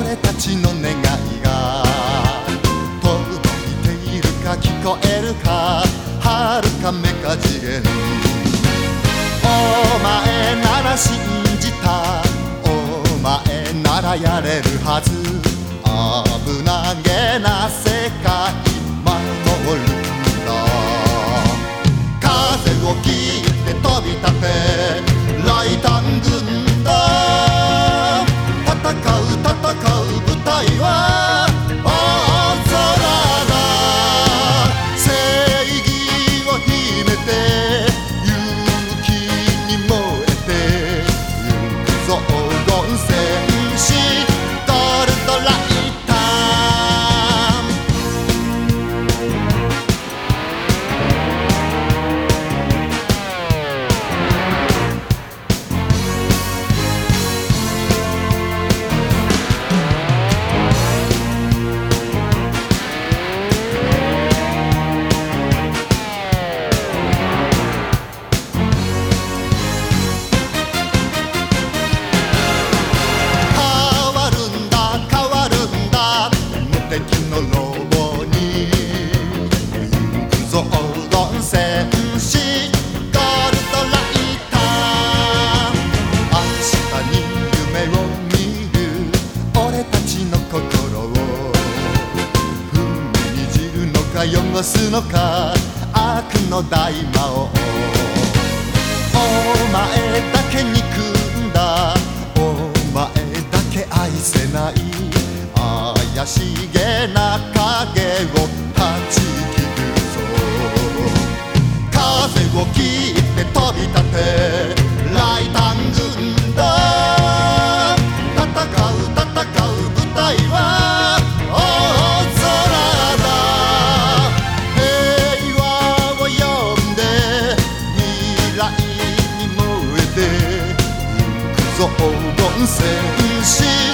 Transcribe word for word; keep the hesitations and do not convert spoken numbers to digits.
俺たちの願いが届いているか聞こえるか遥かメカ次元お前なら信じたお前ならやれるはず危なげな世界守るんだ風を切って飛び立てライタン軍だ戦う戦う舞台は大空だ正義を秘めて勇気に燃えてゆくぞ黄金戦士ゴールドライタ敵のロボに行くぞ黄金戦士ゴールドライター明日に夢を見る俺たちの心を踏みにじるのか汚すのか悪の大魔王お前だけ憎んだお前だけ愛せない怪しげな影を断ち切るぞ風を切って飛び立てライタン軍だ戦う戦う舞台は大空だ平和を呼んで未来に燃えてゆくぞ黄金戦士